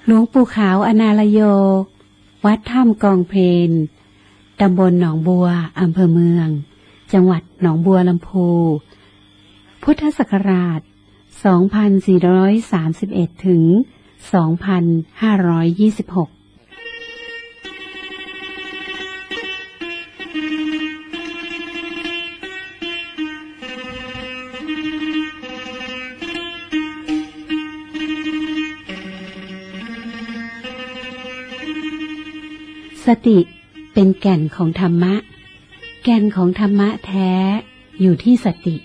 หลวงปู่ขาวอนาลโยวัดถ้ำกองเพลนตำบลหนองบัวอำเภอเมืองจังหวัดหนองบัวลำพูพุทธศักราช 2431 ถึง 2526สติเป็นแก่นของธรรมะแก่นของธรรมะแท้อยู่ที่สติ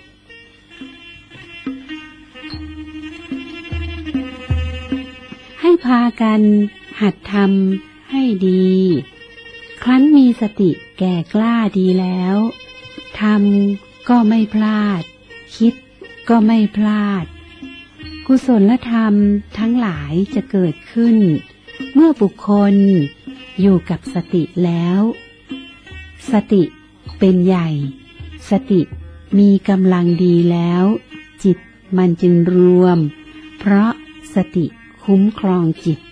ให้พากันหัดทำให้ดีครั้นมีสติแก่กล้าดีแล้วทำก็ไม่พลาดคิดก็ไม่พลาดกุศลธรรมทั้งหลายจะเกิดขึ้นเมื่อบุคคลอยู่กับสติแล้วสติเป็นใหญ่สติมีกำลังดีแล้วจิตมันจึงรวมเพราะสติคุ้มครองจิต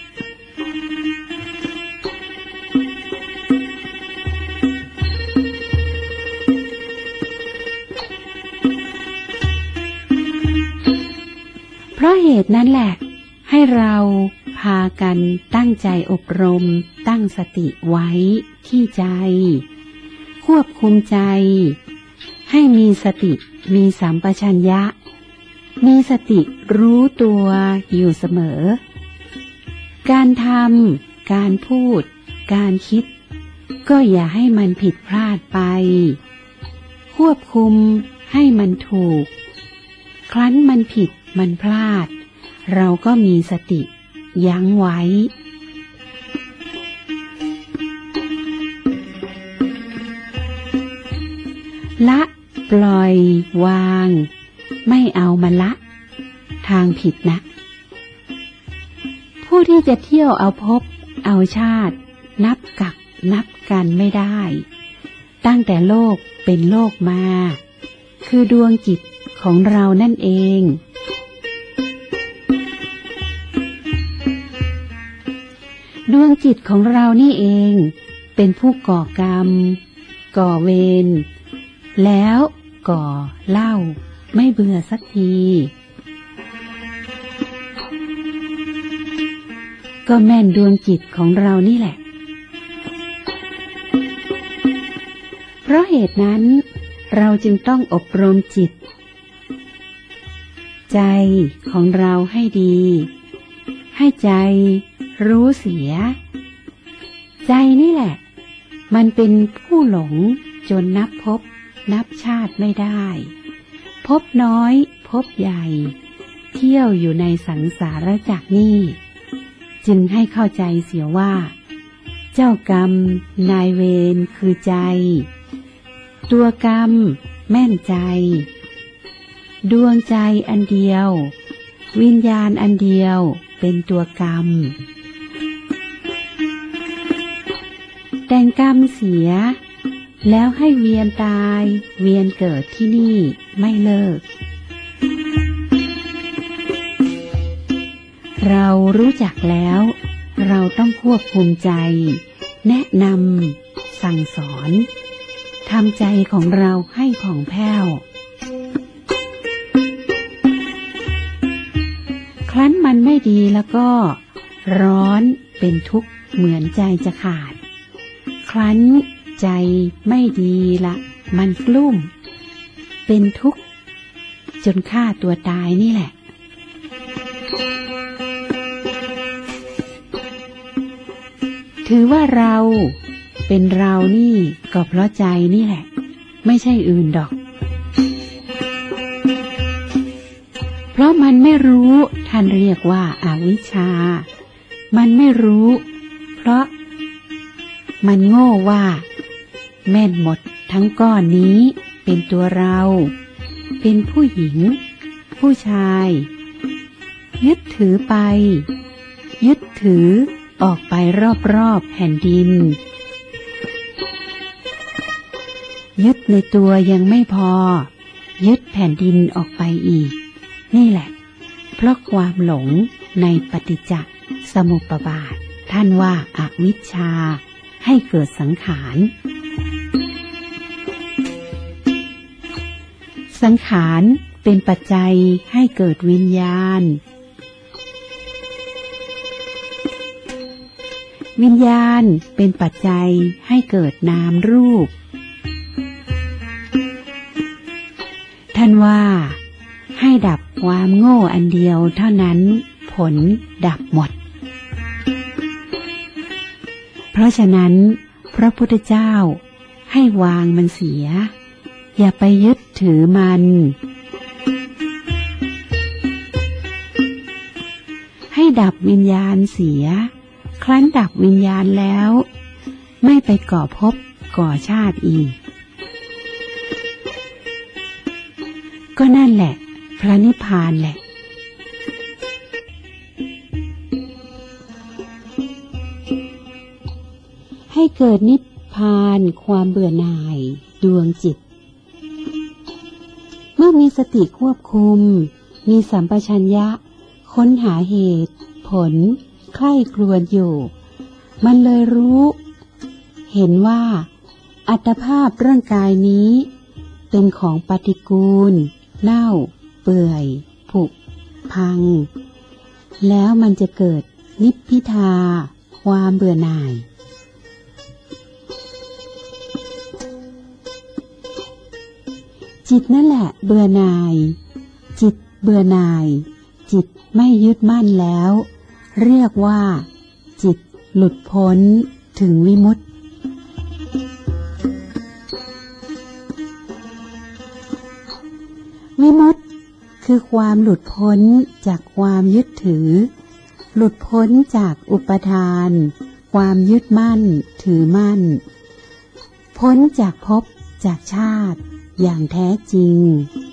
เพราะเหตุนั้นแหละให้เราพากันตั้งใจอบรมตั้งสติไว้ที่ใจควบคุมใจให้มีสติมีสัมปชัญญะมีสติรู้ตัวอยู่เสมอการทำการพูดการคิดก็อย่าให้มันผิดพลาดไปควบคุมให้มันถูกครั้นมันผิดมันพลาดเราก็มีสติยั้งไว้ละปล่อยวางไม่เอามาละทางผิดนะผู้ที่จะเที่ยวเอาภพเอาชาตินับกับนับกันไม่ได้ตั้งแต่โลกเป็นโลกมาคือดวงจิตของเรานั่นเองดวงจิตของเรานี่เองเป็นผู้ก่อกรรมก่อเวรแล้วก่อเล่าไม่เบื่อสักทีก็แม่นดวงจิตของเรานี่แหละเพราะเหตุนั้นเราจึงต้องอบรมจิตใจของเราให้ดีให้ใจรู้เสียใจนี่แหละมันเป็นผู้หลงจนนับภพนับชาติไม่ได้ภพน้อยภพใหญ่เที่ยวอยู่ในสังสารจักรนี่จึงให้เข้าใจเสียว่าเจ้ากรรมนายเวรคือใจตัวกรรมแม่นใจดวงใจอันเดียววิญญาณอันเดียวเป็นตัวกรรมแต่งกรรมเสียแล้วให้เวียนตายเวียนเกิดที่นี่ไม่เลิกเรารู้จักแล้วเราต้องควบคุมใจแนะนำสั่งสอนทำใจของเราให้ผ่องแผ้วครั้นมันไม่ดีแล้วก็ร้อนเป็นทุกข์เหมือนใจจะขาดครั้นใจไม่ดีละมันกลุ้มเป็นทุกข์จนฆ่าตัวตายนี่แหละถือว่าเราเป็นเรานี่ก็เพราะใจนี่แหละไม่ใช่อื่นดอกเพราะมันไม่รู้ท่านเรียกว่าอวิชชามันไม่รู้เพราะมันโง่ว่าแม่นหมดทั้งก้อนนี้เป็นตัวเราเป็นผู้หญิงผู้ชายยึดถือไปยึดถือออกไปรอบๆแผ่นดินยึดในตัวยังไม่พอยึดแผ่นดินออกไปอีกนี่แหละเพราะความหลงในปฏิจจสมุปบาทท่านว่าอวิชชาให้เกิดสังขารสังขารเป็นปัจจัยให้เกิดวิญญาณวิญญาณเป็นปัจจัยให้เกิดนามรูปท่านว่าให้ดับความโง่อันเดียวเท่านั้นผลดับหมดเพราะฉะนั้นพระพุทธเจ้าให้วางมันเสียอย่าไปยึดถือมันให้ดับวิญญาณเสียครั้นดับวิญญาณแล้วไม่ไปก่อภพก่อชาติอีกก็นั่นแหละพระนิพพานแหละให้เกิดนิพพานความเบื่อหน่ายดวงจิตเมื่อมีสติควบคุมมีสัมปชัญญะค้นหาเหตุผลใคร่ครวญอยู่มันเลยรู้เห็นว่าอัตภาพร่างกายนี้เป็นของปฏิกูลเน่าเปื่อยผุพังแล้วมันจะเกิดนิพพิทาความเบื่อหน่ายจิตนั่นแหละเบื่อหน่ายจิตเบื่อหน่ายจิตไม่ยึดมั่นแล้วเรียกว่าจิตหลุดพ้นถึงวิมุตติวิมุตติคือความหลุดพ้นจากความยึดถือหลุดพ้นจากอุปทานความยึดมั่นถือมั่นพ้นจากภพจากชาติอย่างแท้จริง